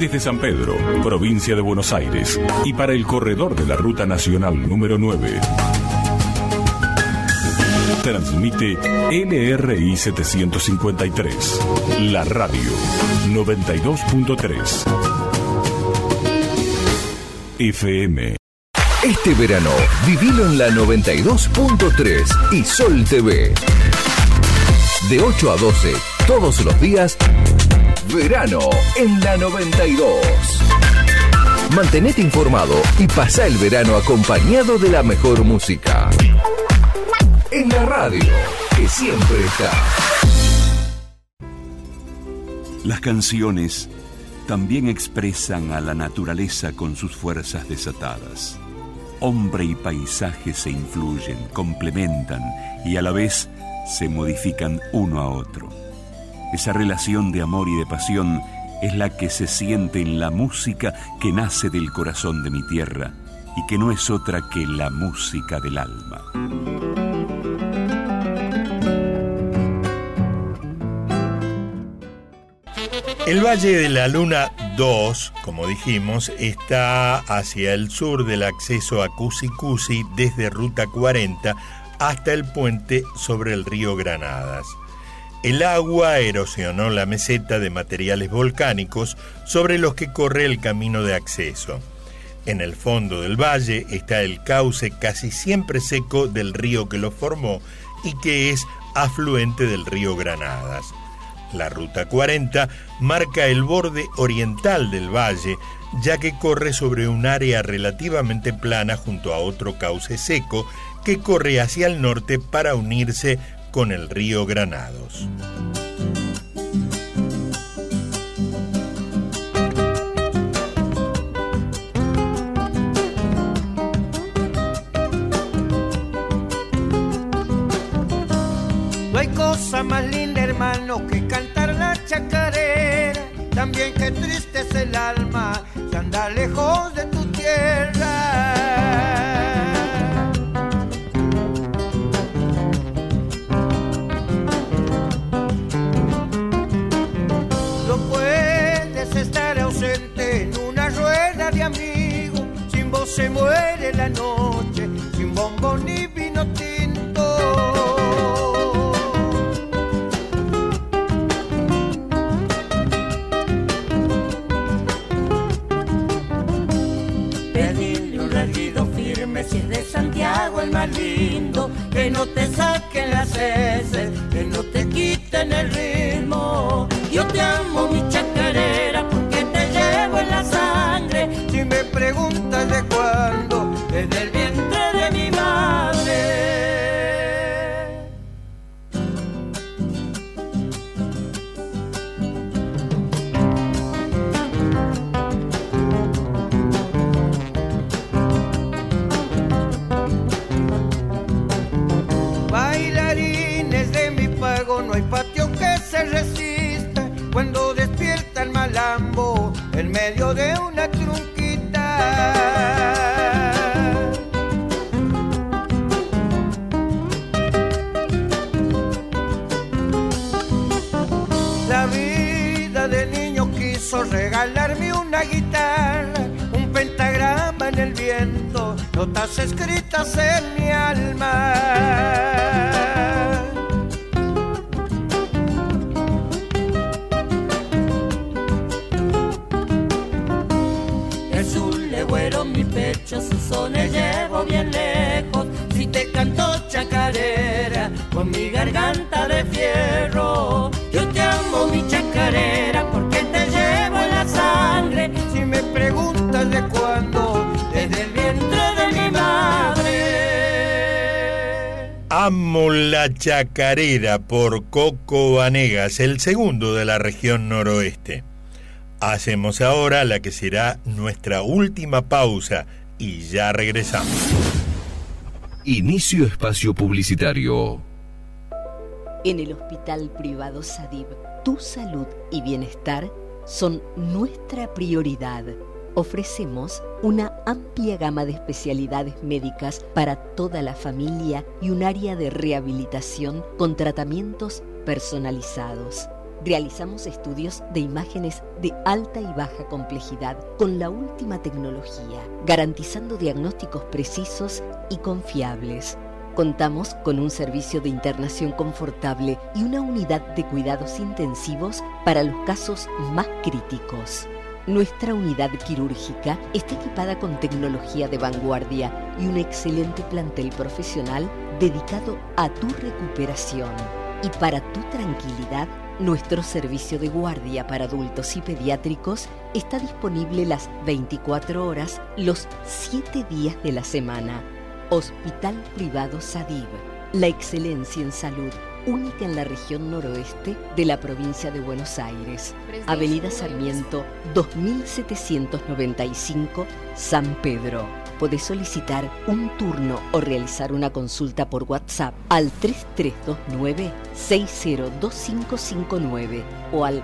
Desde San Pedro, provincia de Buenos Aires, y para el corredor de la Ruta Nacional número 9. Transmite LRI 753, la radio 92.3 FM. Este verano, vivilo en la 92.3 y Sol TV. De 8 a 12, todos los días, verano en la 92. Mantenete informado y pasa el verano acompañado de la mejor música. En la radio, que siempre está. Las canciones también expresan a la naturaleza con sus fuerzas desatadas. Hombre y paisaje se influyen, complementan y a la vez se modifican uno a otro. Esa relación de amor y de pasión es la que se siente en la música que nace del corazón de mi tierra y que no es otra que la música del alma. El Valle de la Luna 2, como dijimos, está hacia el sur del acceso a Cusi Cusi desde Ruta 40 hasta el puente sobre el río Granadas. El agua erosionó la meseta de materiales volcánicos sobre los que corre el camino de acceso. En el fondo del valle está el cauce casi siempre seco del río que lo formó y que es afluente del río Granadas. La Ruta 40 marca el borde oriental del valle, ya que corre sobre un área relativamente plana junto a otro cauce seco que corre hacia el norte para unirse con el río Granados. No hay cosa más linda, hermano, que cantar la chacarera. También que triste es el alma si anda lejos de tu tierra. No puedes estar ausente en una rueda de amigos. Sin vos se muere la noche, sin bombo ni vino tinto. Si es de Santiago el más lindo, que no te saquen las heces, que no te quiten el ritmo. Yo te amo, mi chacarera, porque te llevo en la sangre. Si me preguntas de cuándo, desde el vientre de mi madre. No hay patio que se resista cuando despierta el malambo en medio de una trunquita. La vida de niño quiso regalarme una guitarra, un pentagrama en el viento, notas escritas en mi alma. Mi pecho, sus sones llevo bien lejos. Si te canto chacarera, con mi garganta de fierro. Yo te amo, mi chacarera, porque te llevo en la sangre. Si me preguntas de cuándo, desde el vientre de mi madre. Amo la chacarera por Coco Vanegas, el segundo de la región noroeste. Hacemos ahora la que será nuestra última pausa y ya regresamos. Inicio espacio publicitario. En el Hospital Privado Sadib, tu salud y bienestar son nuestra prioridad. Ofrecemos una amplia gama de especialidades médicas para toda la familia y un área de rehabilitación con tratamientos personalizados. Realizamos estudios de imágenes de alta y baja complejidad con la última tecnología, garantizando diagnósticos precisos y confiables. Contamos con un servicio de internación confortable y una unidad de cuidados intensivos para los casos más críticos. Nuestra unidad quirúrgica está equipada con tecnología de vanguardia y un excelente plantel profesional dedicado a tu recuperación. Y para tu tranquilidad, nuestro servicio de guardia para adultos y pediátricos está disponible las 24 horas, los 7 días de la semana. Hospital Privado Sadib, la excelencia en salud, única en la región noroeste de la provincia de Buenos Aires. Avenida Sarmiento, 2795, San Pedro. Podés solicitar un turno o realizar una consulta por WhatsApp al 3329-602559 o al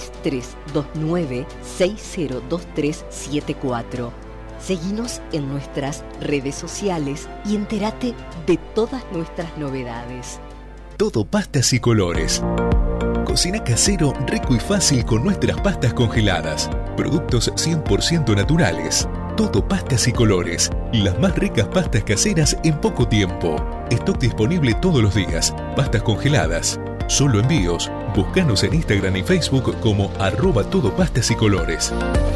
3329-602374. Seguinos en nuestras redes sociales y entérate de todas nuestras novedades. Todo pastas y colores. Cocina casero, rico y fácil con nuestras pastas congeladas. Productos 100% naturales. Todo pastas y colores. Las más ricas pastas caseras en poco tiempo. Stock disponible todos los días. Pastas congeladas. Solo envíos. Búscanos en Instagram y Facebook como @todopastasYcolores.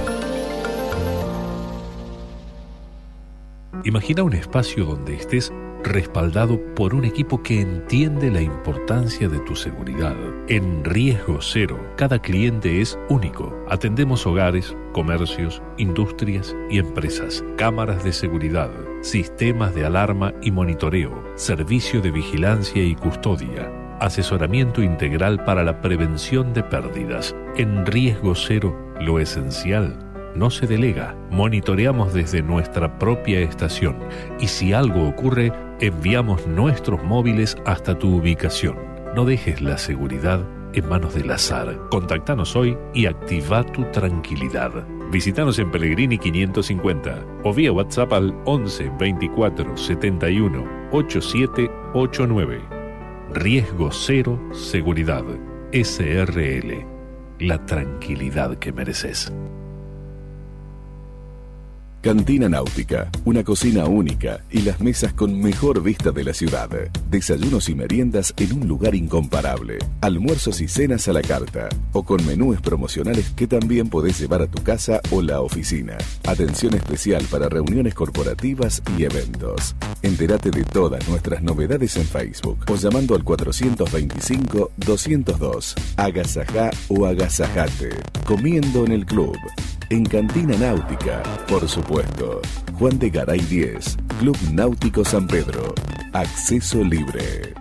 Imagina un espacio donde estés respaldado por un equipo que entiende la importancia de tu seguridad. En Riesgo Cero, cada cliente es único. Atendemos hogares, comercios, industrias y empresas. Cámaras de seguridad, sistemas de alarma y monitoreo, servicio de vigilancia y custodia, asesoramiento integral para la prevención de pérdidas. En Riesgo Cero, lo esencial no se delega. Monitoreamos desde nuestra propia estación y si algo ocurre, enviamos nuestros móviles hasta tu ubicación. No dejes la seguridad en manos del azar. Contactanos hoy y activa tu tranquilidad. Visítanos en Pellegrini 550 o vía WhatsApp al 11 24 71 8789. Riesgo Cero Seguridad. SRL. La tranquilidad que mereces. Cantina Náutica, una cocina única y las mesas con mejor vista de la ciudad. Desayunos y meriendas en un lugar incomparable. Almuerzos y cenas a la carta o con menús promocionales que también podés llevar a tu casa o la oficina. Atención especial para reuniones corporativas y eventos. Entérate de todas nuestras novedades en Facebook o llamando al 425-202. Agasajá o agasajate. Comiendo en el club. En Cantina Náutica, por supuesto. Juan de Garay 10, Club Náutico San Pedro. Acceso libre.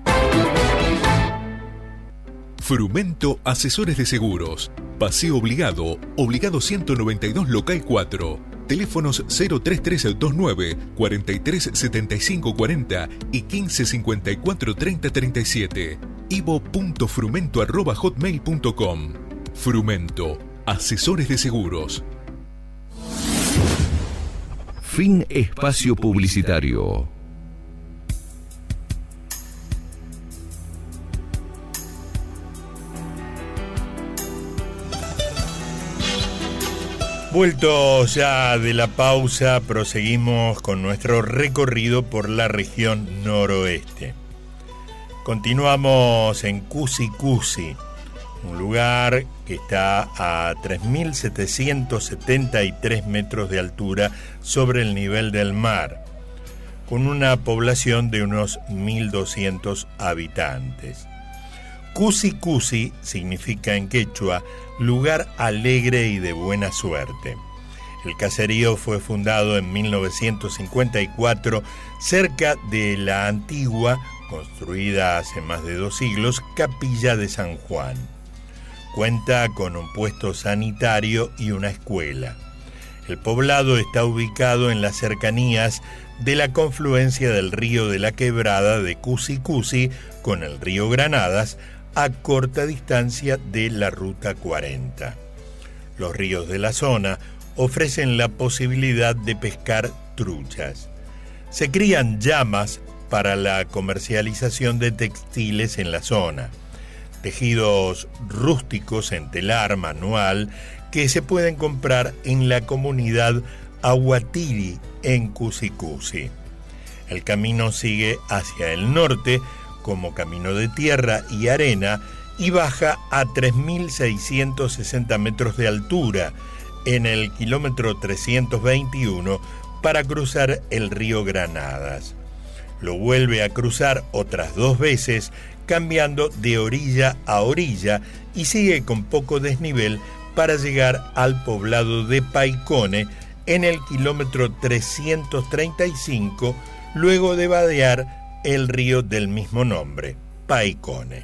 Frumento Asesores de Seguros. Paseo Obligado, Obligado 192 Local 4. Teléfonos 03329 437540 y 15543037. ivo.frumento@hotmail.com. Frumento Asesores de Seguros. Fin espacio publicitario. Vueltos ya de la pausa, proseguimos con nuestro recorrido por la región noroeste. Continuamos en Cusi Cusi, un lugar que está a 3.773 metros de altura sobre el nivel del mar, con una población de unos 1.200 habitantes. Cusi Cusi significa en quechua lugar alegre y de buena suerte. El caserío fue fundado en 1954 cerca de la antigua, construida hace más de 2 siglos, Capilla de San Juan. Cuenta con un puesto sanitario y una escuela. El poblado está ubicado en las cercanías de la confluencia del río de la Quebrada de Cusi Cusi con el río Granadas, a corta distancia de la Ruta 40. Los ríos de la zona ofrecen la posibilidad de pescar truchas. Se crían llamas para la comercialización de textiles en la zona. tejidos rústicos en telar manual que se pueden comprar en la comunidad Aguatiri en Cusicusi. El camino sigue hacia el norte como camino de tierra y arena y baja a 3.660 metros de altura en el kilómetro 321 para cruzar el río Granadas. Lo vuelve a cruzar otras 2 veces, cambiando de orilla a orilla y sigue con poco desnivel para llegar al poblado de Paicone en el kilómetro 335, luego de vadear el río del mismo nombre, Paicone.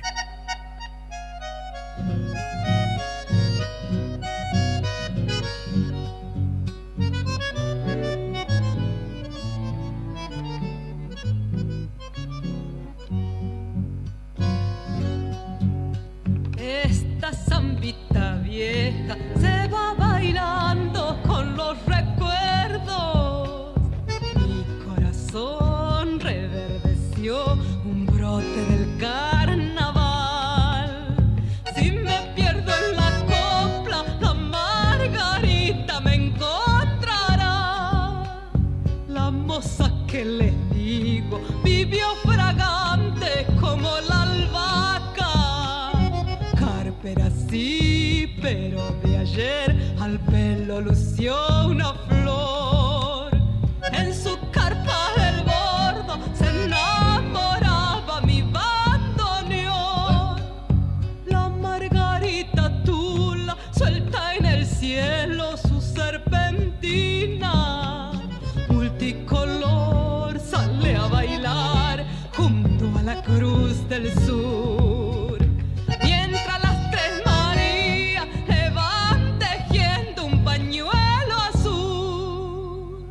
Esta zambita vieja se va bailando con los recuerdos. Mi corazón reverdeció un brote del carnaval. Si me pierdo en la copla, la Margarita me encontrará. La moza que les digo vivió fragante como la albahaca. Carpera sí, pero de ayer al pelo lució una flor. En su carpa del bordo se enamoraba mi bandoneón. La Margarita Tula suelta en el cielo su serpentina. Multicolor sale a bailar junto a la Cruz del Sur. Mientras las Tres Marías le van tejiendo un pañuelo azul.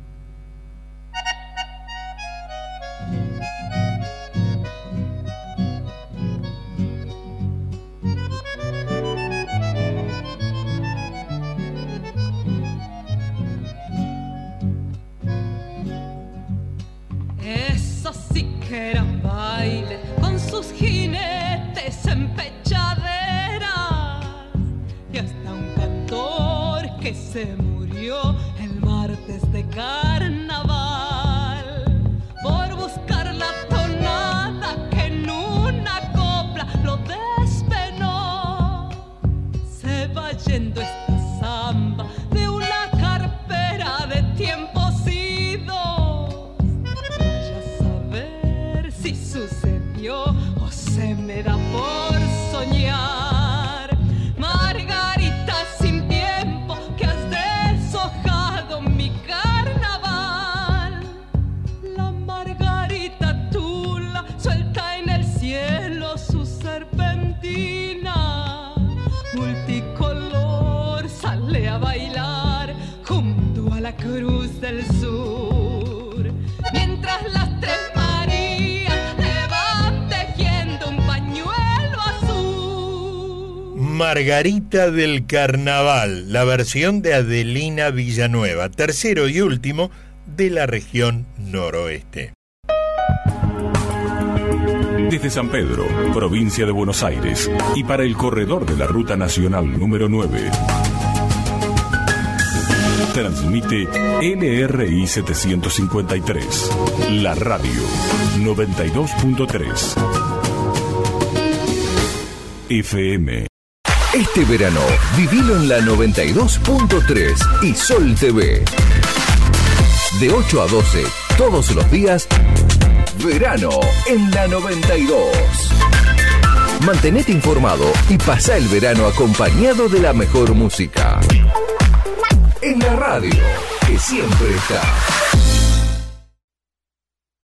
Eso sí que eran bailes con sus jinetes en pechaderas. Y hasta un cantor que se murió el martes de carnaval por buscar la tonada que en una copla lo despenó. Se va yendo esta samba de una carpera de tiempos idos. Vaya a saber si sucedió o se me da por soñar. Margarita sin tiempo, que has deshojado mi carnaval. La Margarita Tula suelta en el cielo su serpentina. Multicolor sale a bailar junto a la Cruz del Sur. Mientras las Tres Marías le van tejiendo un pañuelo azul. Margarita del Carnaval, la versión de Adelina Villanueva, tercero y último de la región noroeste. Desde San Pedro, provincia de Buenos Aires, y para el corredor de la Ruta Nacional número 9, transmite LRI 753, la radio 92.3 FM. Este verano, vivilo en la 92.3 y Sol TV. De 8 a 12, todos los días, verano en la 92. Mantenete informado y pasa el verano acompañado de la mejor música. En la radio, que siempre está.